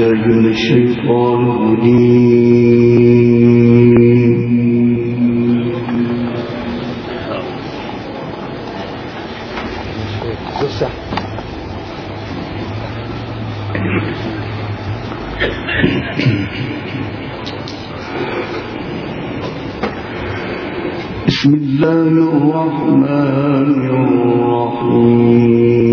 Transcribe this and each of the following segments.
بالله من الشيطان الرجيم. بسم الله الرحمن الرحيم.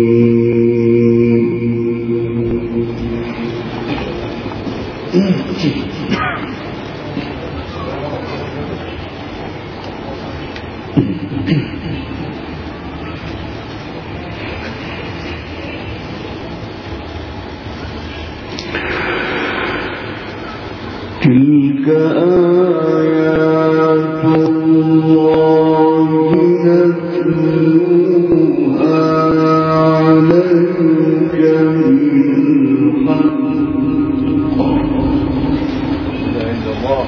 تلك آيات الله نتلوها عليك بالحق. لا إله إلا الله.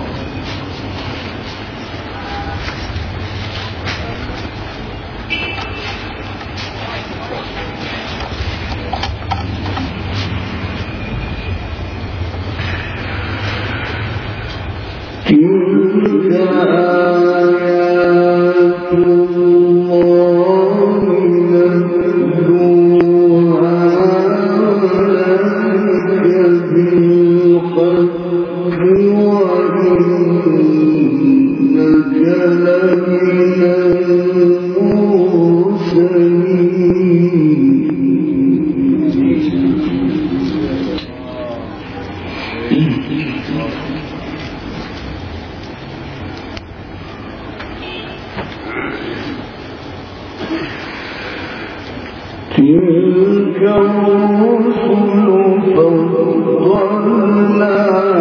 تلك آيات الله نتلوها عليك بالحق وإنك لمن المرسلين. تلك الرسل فضلنا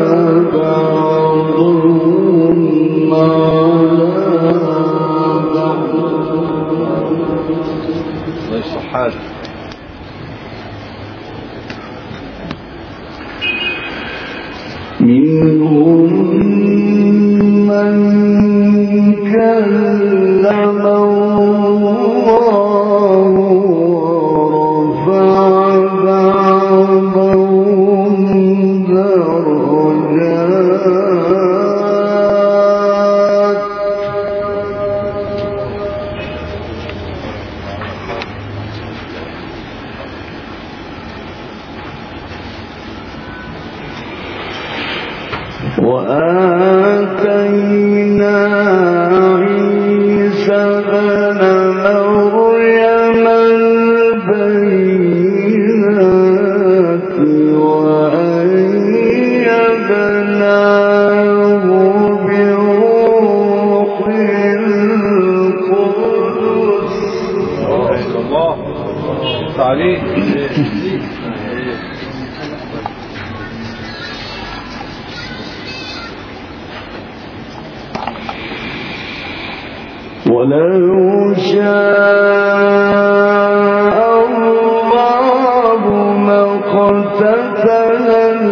بعضهم على بعض. ليس حال منهم من كلم وآتينا عيسى ابن مريم البينات وأيدناه بروح القدس. الله تعالى ولو شاء الله ما اقتتل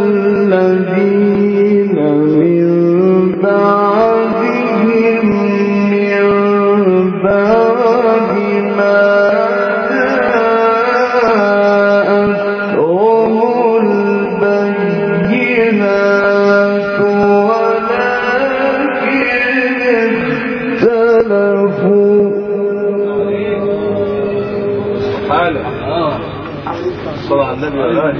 الذين من بعدهم من بعد ما جاءتهم البينات صلى على النبي وآله.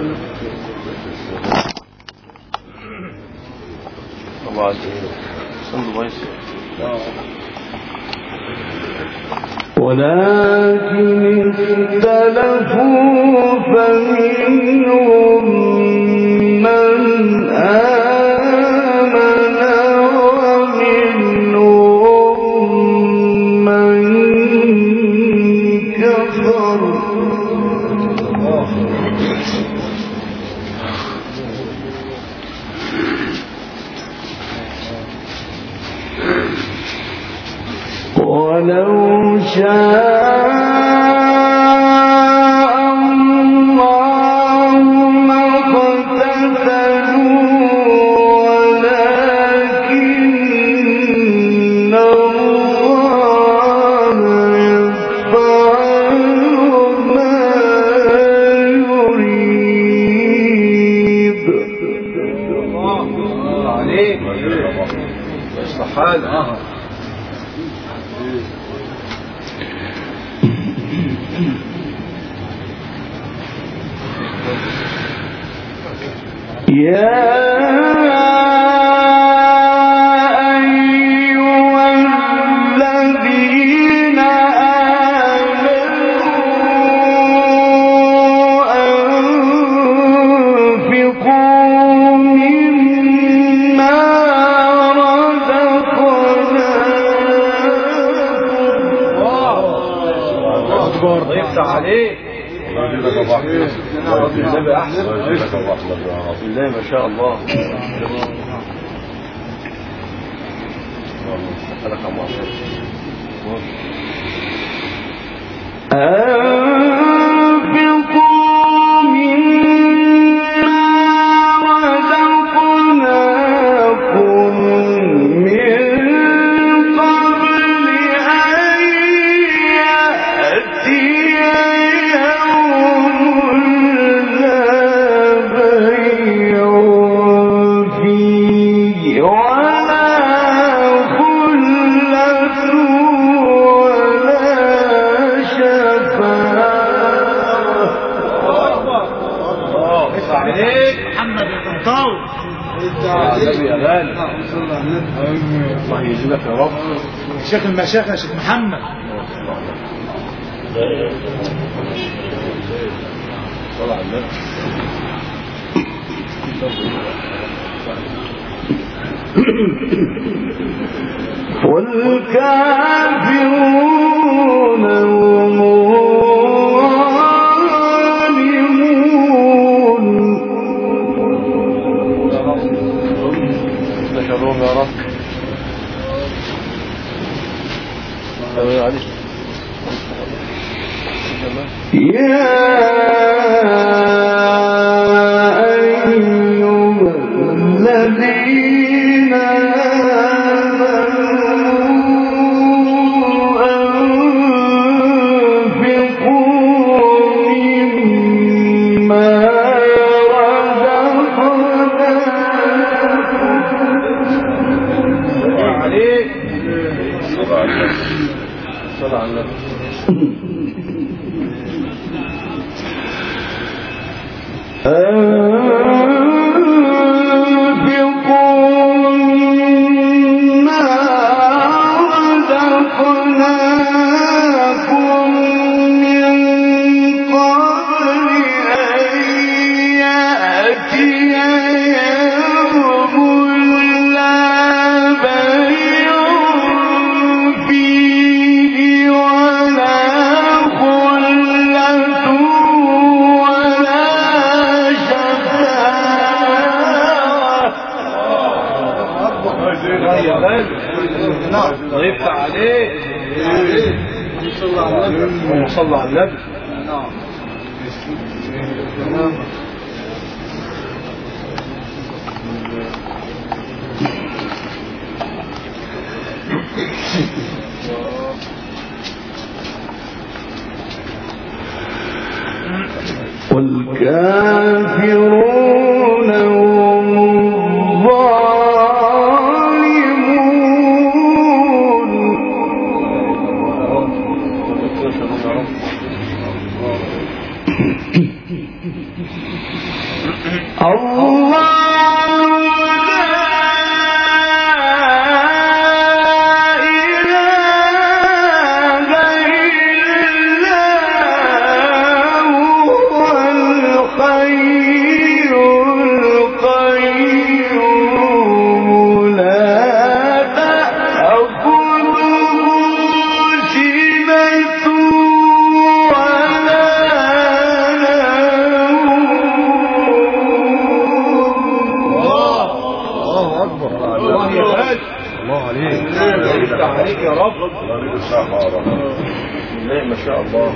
الله عز وجل. ولكن اختلفوا فمنهم من آمن ومنهم من كفر. ولو شاء الله ما اقتتلوا ولكن الله يفعل ما يريد. حال. الله ما شاء الله. الله يجزاك يا رب. شيخ المشايخ يا شيخ محمد. صلى على النبي. والكافرون هم الظالمون. يا رب. الذين صلى على النبي. والكافرون هم عليك يا رب. ما شاء الله.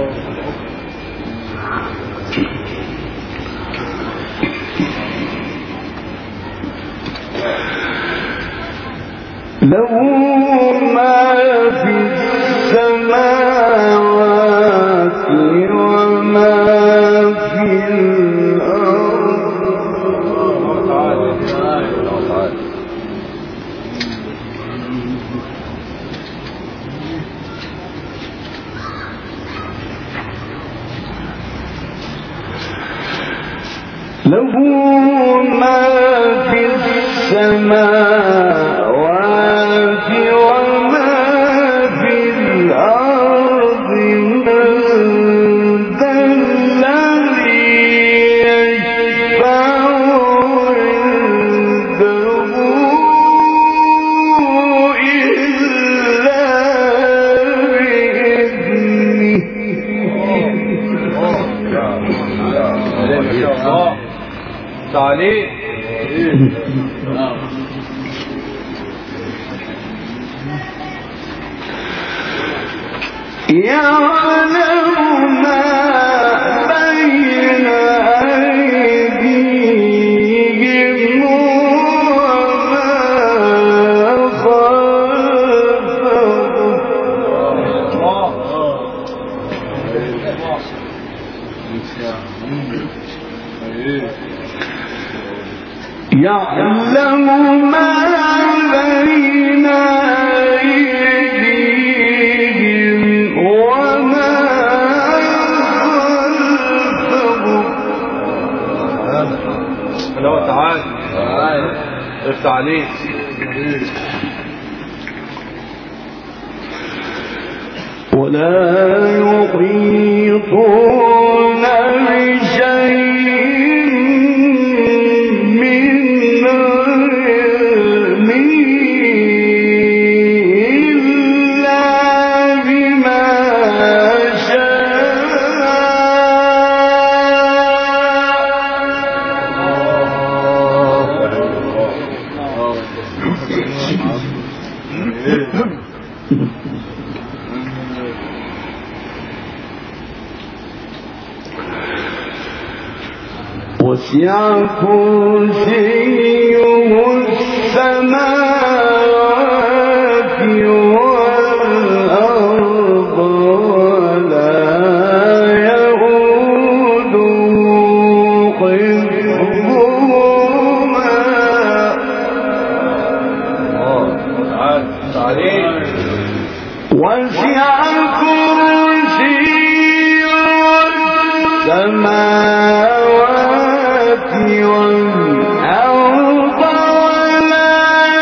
له ما في السماوات وما في الأرض له ما في السماوات وما في الأرض من ذا الذي يشفع عنده إلا بإذنه. تعليق يعلم ما بين أيديهم وما يعلم ما بين أيديهم وما خلفهم. لو تعالى افتح عليه. ولا يحيطون بشيء من علمه إلا بما وسع كرسيه السماوات والأرض ولا يئوده حفظهما. وسع كرسيه السماوات والأرض ولا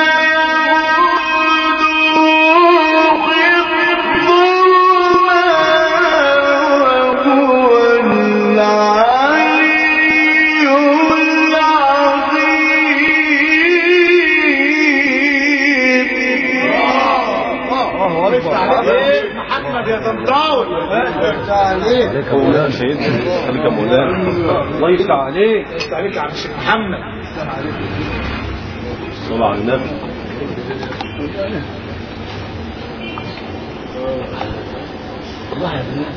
يئوده حفظهما وهو العلي العظيم. محمد يا طنطاوي عليك يا مولانا سيدنا، عليك يا مولانا، الله يفتح عليك. عليك يا عم الشيخ محمد. صلى على النبي. الله يا ابني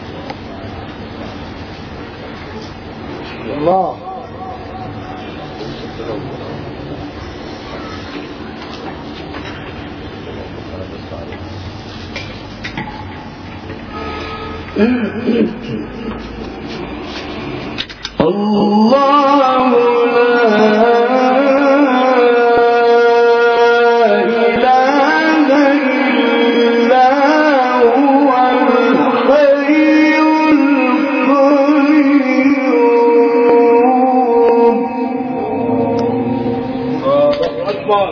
الله. الله لا إله إلا هو الحي القيوم. أكبر.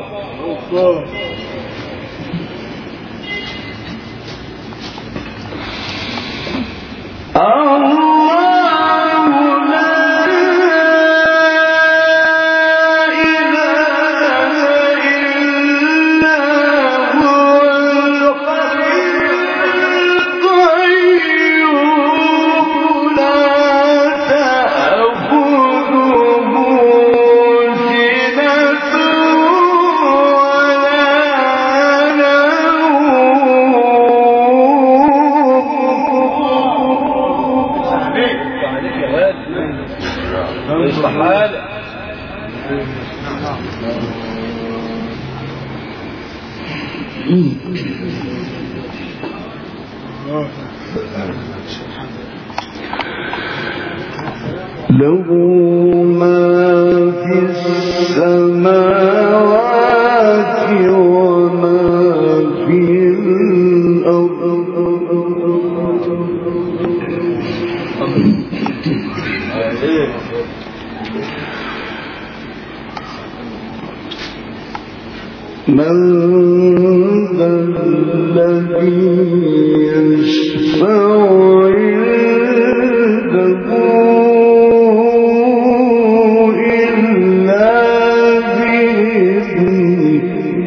له ما في السماوات وما في الأرض. من ذا الذي يشفع عنده إلا بإذنه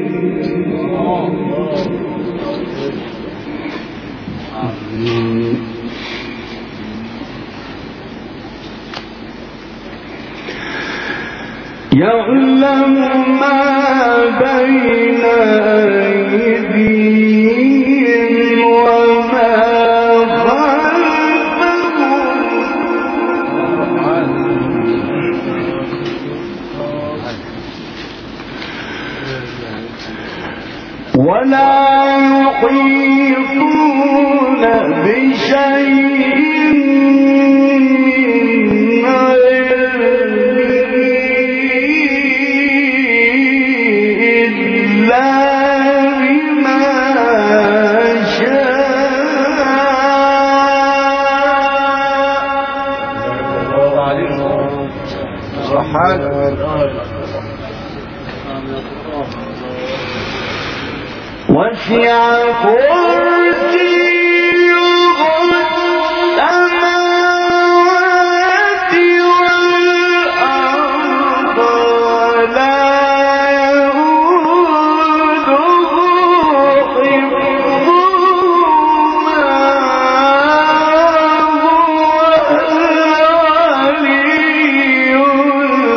يعلم ما بين أيديهم وما خلفهم ولا يحيطون بشيء وسع كرسيه السماوات والأرض ولا يئوده حفظهما وهو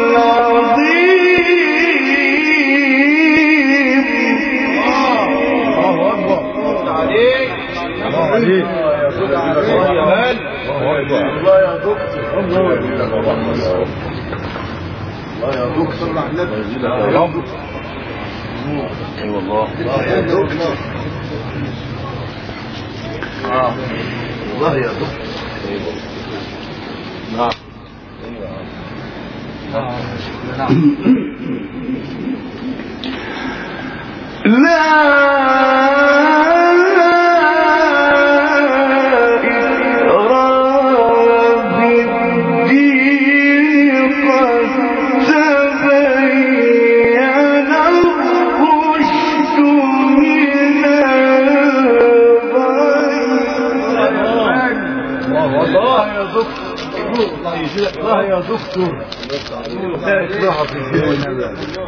الله يا دكتور لا إصلاح في الدين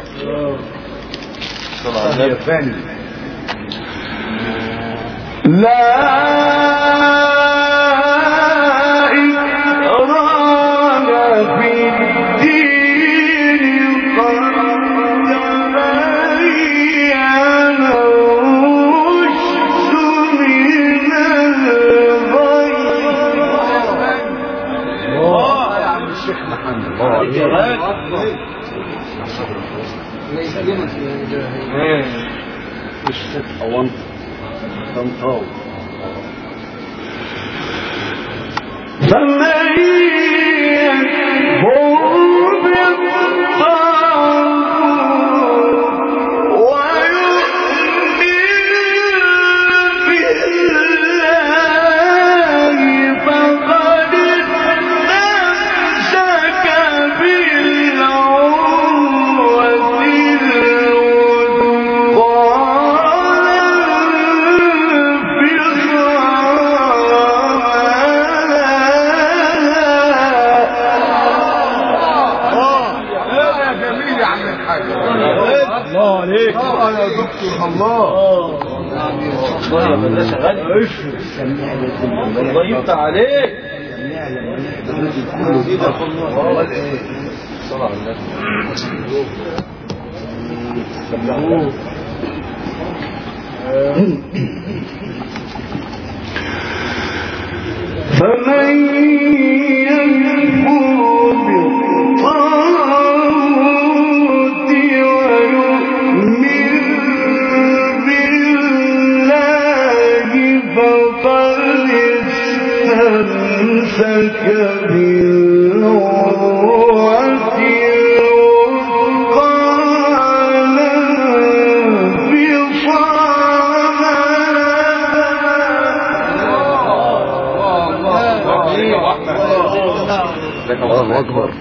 طبعا يا فاني لا إكراه في الدين قد تبين الرشد من الغي الشيخ محمد الشيخ أوانط تنطاو فمن يكفر بالطاغوت ويؤمن بالله فقد استمسك بالعروة الله عليك الله يا دكتور الله الله يا مدرسة غالي الله يفتح عليك فمن يكفر بالطاغوت ويؤمن بالله فقد استمسك بالعروة الوثقى لا انفصام الله أكبر.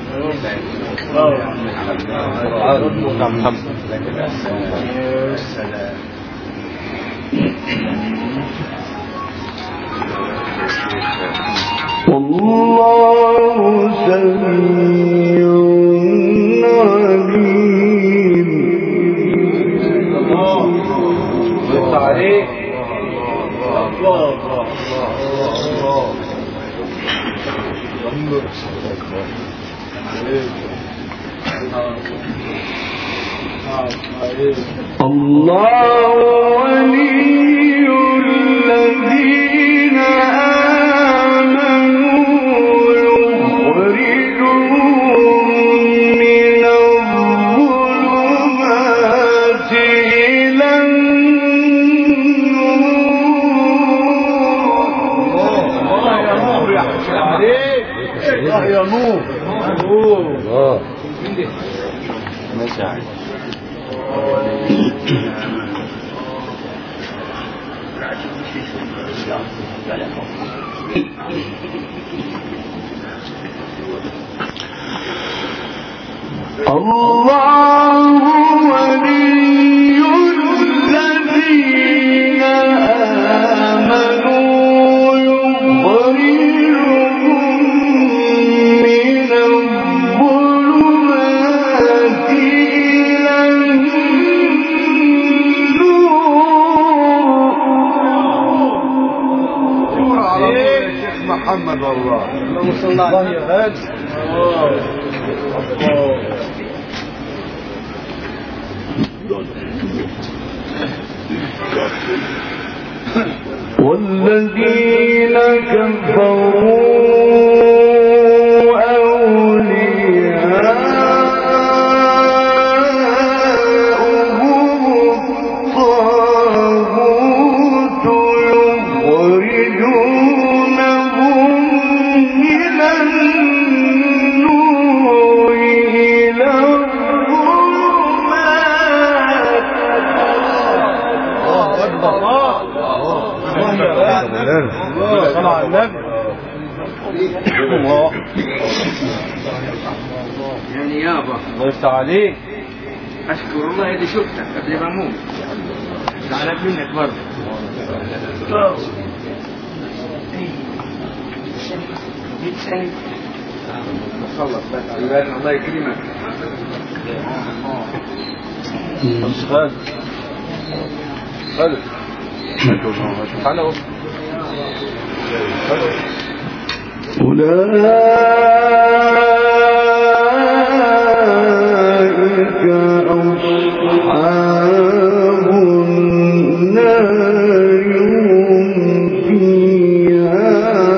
والله سميع عليم. يفتح عليك. الله ولي الذين آمنوا يخرجهم من الظلمات إلى النور. يا نور. الله ماشي. الله ولي الذين آمنوا يخرجهم من الظلمات إلى النور. عليك شيخ محمد والله. اللهم صل على النبي. والذين كفروا أولياؤهم الطاغوت يخرجونهم من النور إلى صلى على النبي. الله يعني يابا الله يفتح عليك. اشكر الله اللي شفتك قبل ما اموت. زعلت منك برضه. خلص بس الله يكرمك. خالد خالد تعالى أولئك أصحاب النار هم فيها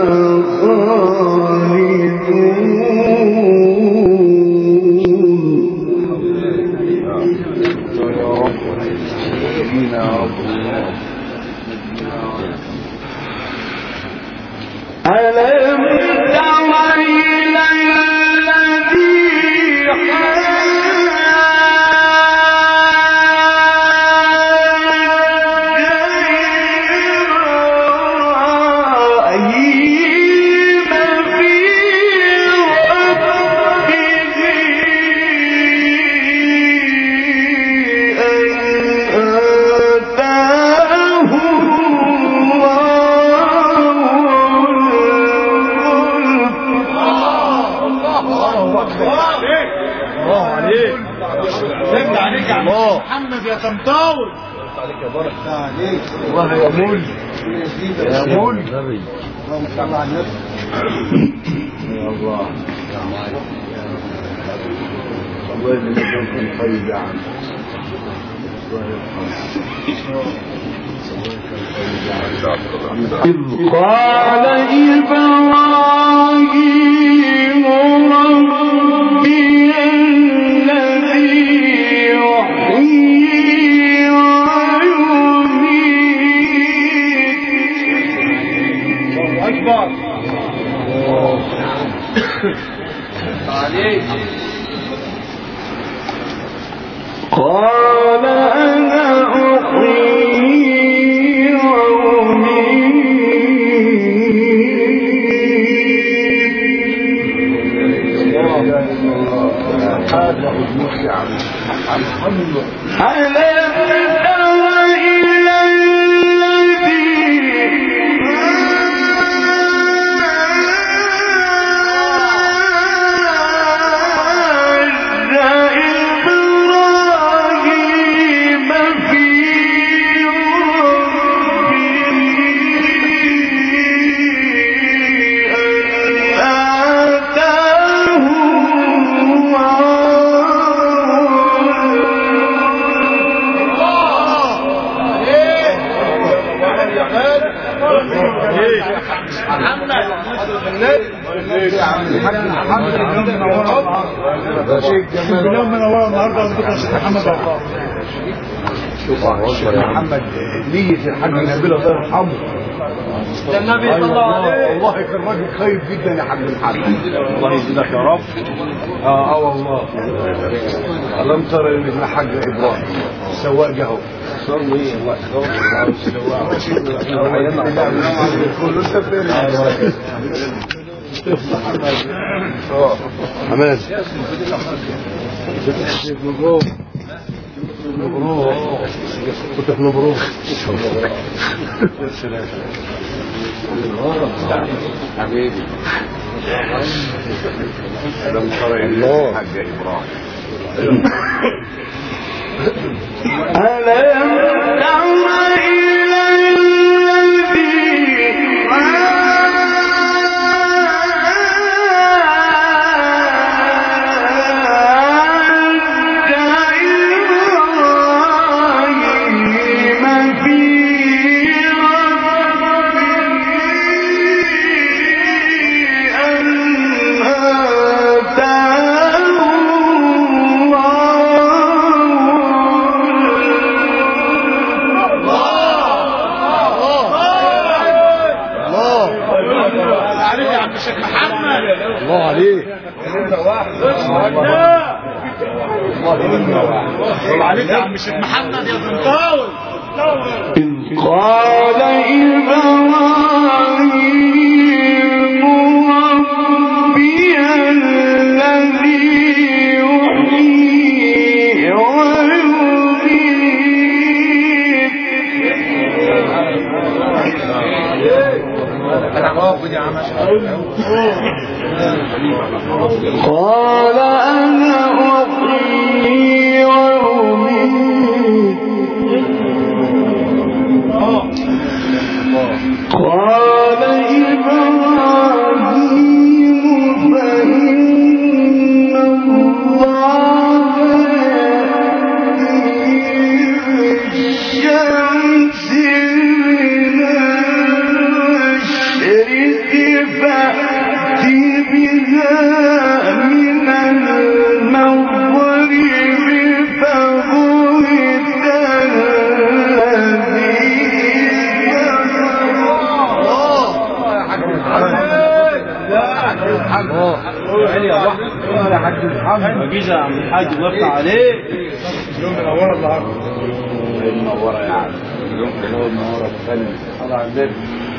ألم تر إلى الذي محمد يا طنطاوي. الله يا مول يا مول. اللهم صل على النبي. يا الله الله يجزاكم خير يا عم. إذ قال إبراهيم ربي الذي يحيي ويميت. الله أكبر. عليك. قال أنا أحيي وأميت الا الله. حاجه قدوس يا عم الحمد لله. اليوم من اول النهارده بكره الشيخ محمد عطار. شوف محمد نية الحاج نبيل الله يرحمه. ده النبي صلى الله عليه. والله كان راجل خايف جدا يا حاج الحاج. الله يزيدك يا رب. والله. ألم ترى ان ابن حاج ابراهيم السواق جه اهو. صلي الله السواق. كله سفر. حماد مبروك مبروك كنت في مبروك حبيبي لم ترى الله حاج ابراهيم الله عليك. الله عليك يا عم الشيخ محمد يا زنطاوي. إذ قال إبراهيم ربي الذي يحيي ويميت قال أنا أحيي وأميت قال إبراهيم فإن الله الشمس من المشرق فأت بها من المغرب فبهت مجيزة يا عم الحاج الله يفتح عليك. يوم منورة النهارده. منورة يا عم. يوم منورة الثانية. الله عندك.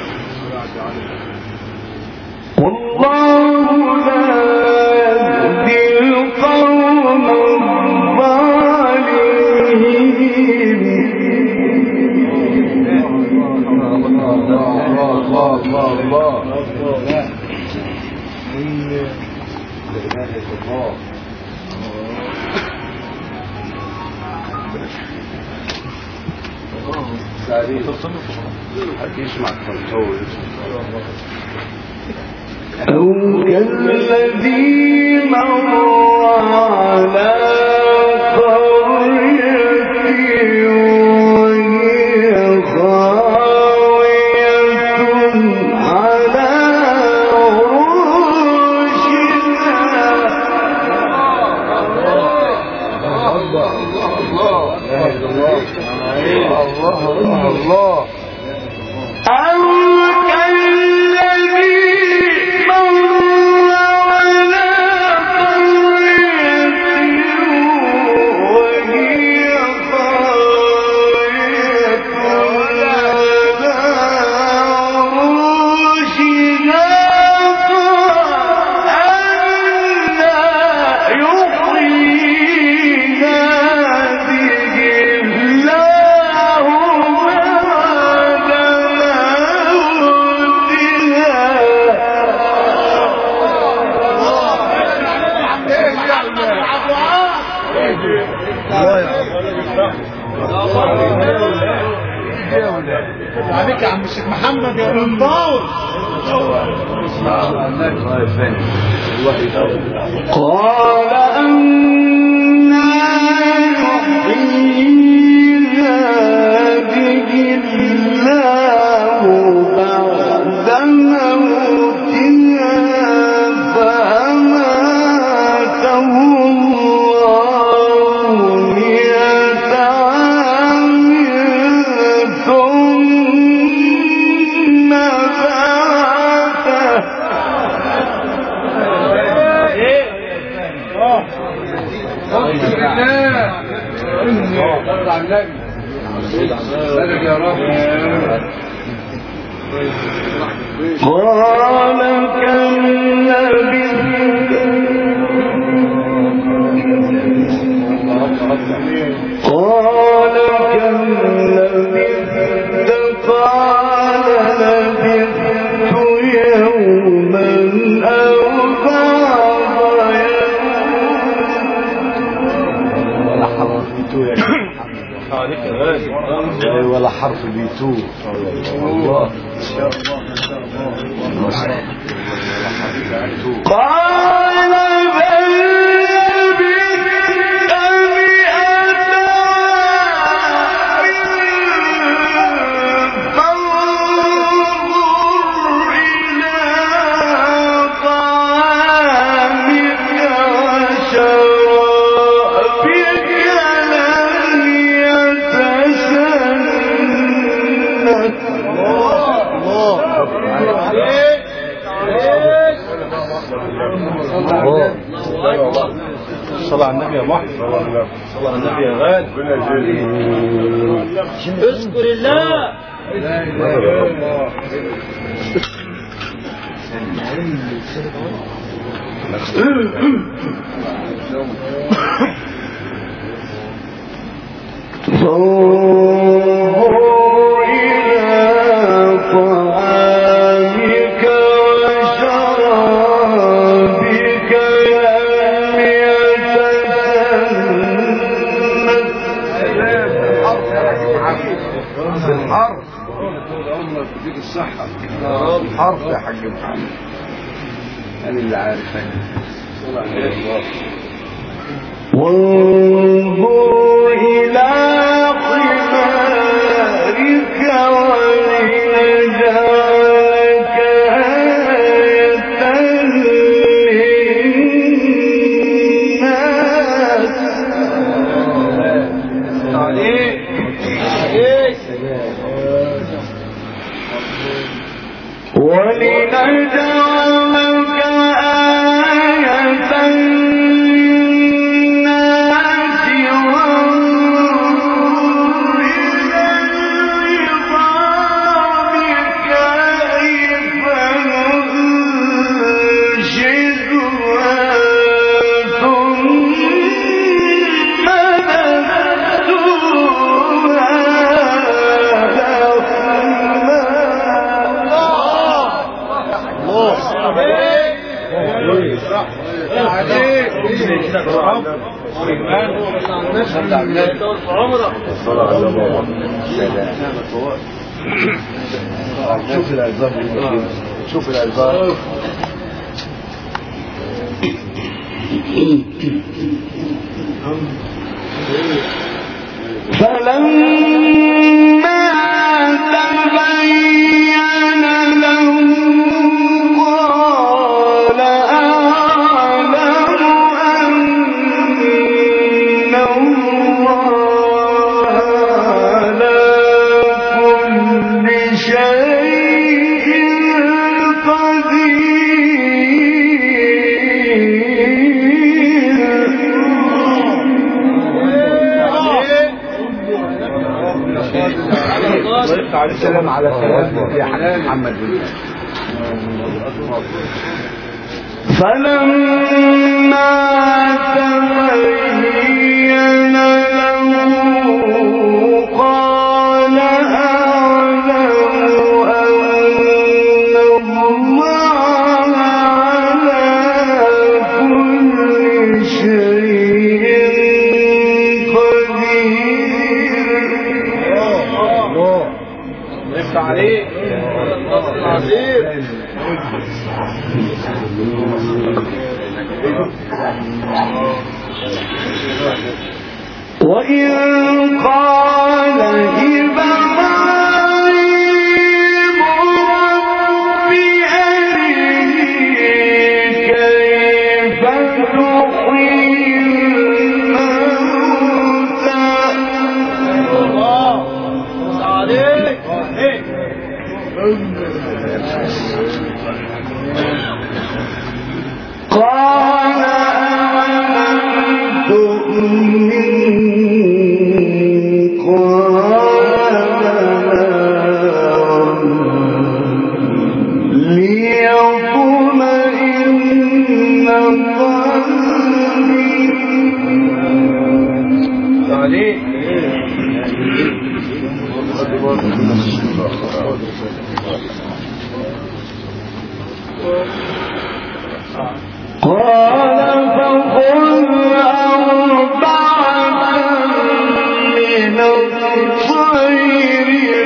والله لا يهدي القوم الظالمين. أو كالذي مر على قرية وهي خاوية على الله أو كالذي مر على قرية وهي خاوية على عروشها عليك يا عم الشيخ محمد يا رمضان. قال أنا يحيي هذه الله بعد موتها فأماته الله 100 عام ثم بعثه. يا رب. قال كم لبثت قال كم لبثت قال لبثت يوما أو بعض يوم. ولا حرف بيتو. الله. قال بل لبثت 100 فانظر إلى طعامك وشرابك لم يتسنك. صلى على النبي يا محمد. صلى على النبي يا غالي. اذكر الله. لا اله الا الله. فانظر إلى طعامك وشرابك لم يتسنك. الحرف الله يديك الصحة. الحرف يا حاج محمد. أنا اللي عارف أنا. وانظر إلى حمارك ولنجعلك آية للناس ولنجعلك آية للناس وانظر إلى العظام كيف ننشزها ثم شوف العظام. شوف العظام. فلما تبين له قال أعلم أن الله على كل شيء قدير. السلام على سلام يا حاج محمد. فلما تبين له قال أعلم أن الله على كل شيء عليك وإن قال إبراهيم رب أرني كيف تحيي الموتى قال ألم تؤمن قال ليطمئن قلبي قال فخذ أربعة من الطير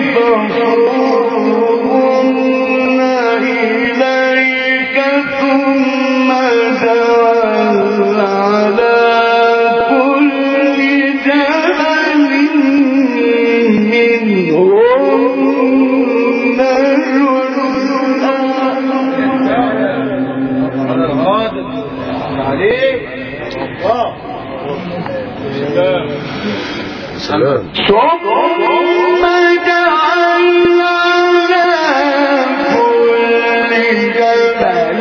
فصرهن إليك ثم اجعل على كل جبل منهن سلام ثم جعل على كل جبل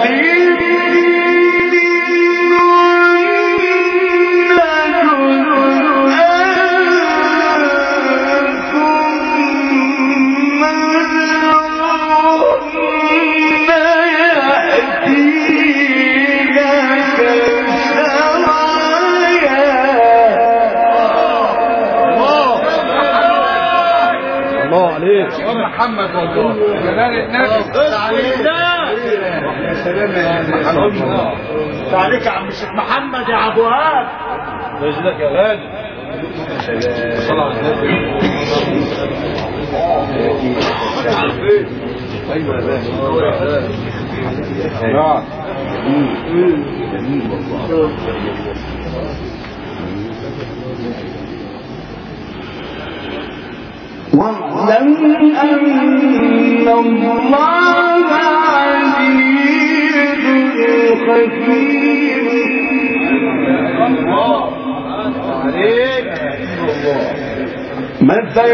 محمد والله جلال النبي يا سلام يا محمد عليك يا عم الشيخ محمد يا ابو هاب رجلك يا غالي صلى على النبي ايوه لا واعلم أن الله عزيز حكيم مثل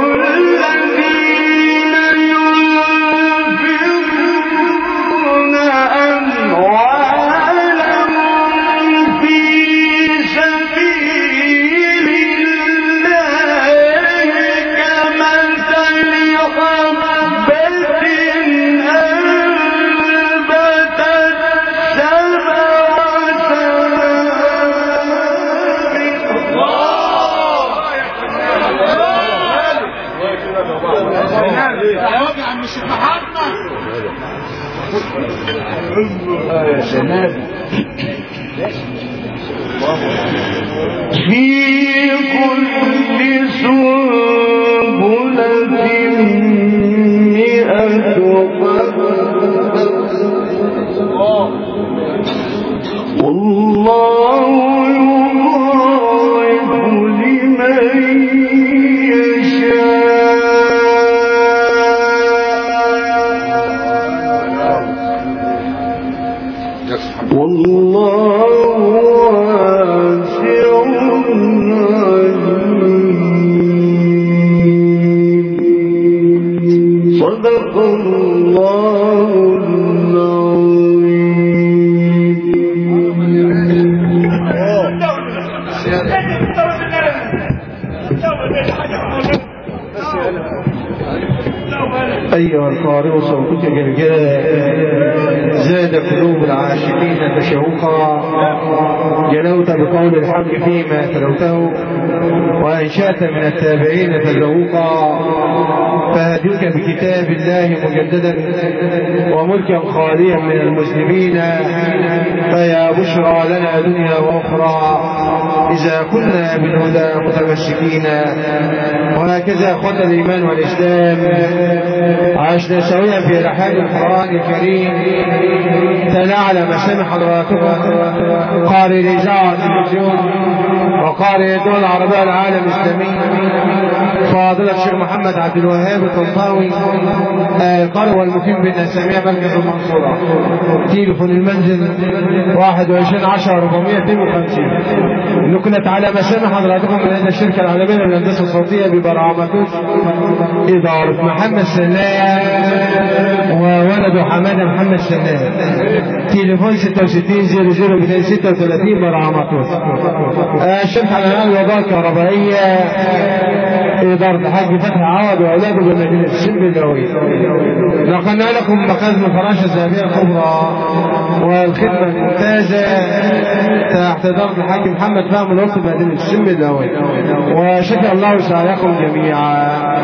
الذين ينفقون أموالهم في سبيل الله كمثل حبة أنبتت سبع سنابل يا عم الشيخ محمد يا سنابل في كل سنبلة 100 والله يضاعف لمن يشاء والله واسع عليم صدق الله أيها القارئ صوتك جلجلا زاد قلوب العاشقين تشوقا جلوت بقول الحق فيما تلوته وأنشأت من التابعين تذوقا فهديك بكتاب الله مجددا وملكا خاليا من المسلمين فيا بشرى لنا دنيا وأخرى إذا كنا بالهدى متمسكين وهكذا أخوة الإيمان والإسلام عشنا سويا في رحاب القرآن الكريم تلا على مسامع حضراتكم قارئ الإذاعة والتلفزيون وقارئ الدول العربية العالم الإسلامي فاضل الشيخ محمد عبد الوهاب الطنطاوي القارئ والمقيم بالنسامية مركز المنصورة. تليفون المنزل 2110-452 نقلت على مسامع حضراتكم من هذه الشركة العالمية للهندسة الصوتية ببرعامتوش إدارة محمد سلام وولده حمادة محمد سلام. تليفون 6600-236 برعامتوش. الشركة العالمية للوضع الكهربائية إدارة الحاج فتحي عوض وأولاده بمدينة الشرب الدولي. نقلنا لكم مخازن الفراشة الذهبية الكبرى والخدمة الممتازة تحت إدارة الحاج محمد فهم الوصف بمدينة الشرب الدولي. وشكر الله سعيكم جميعا.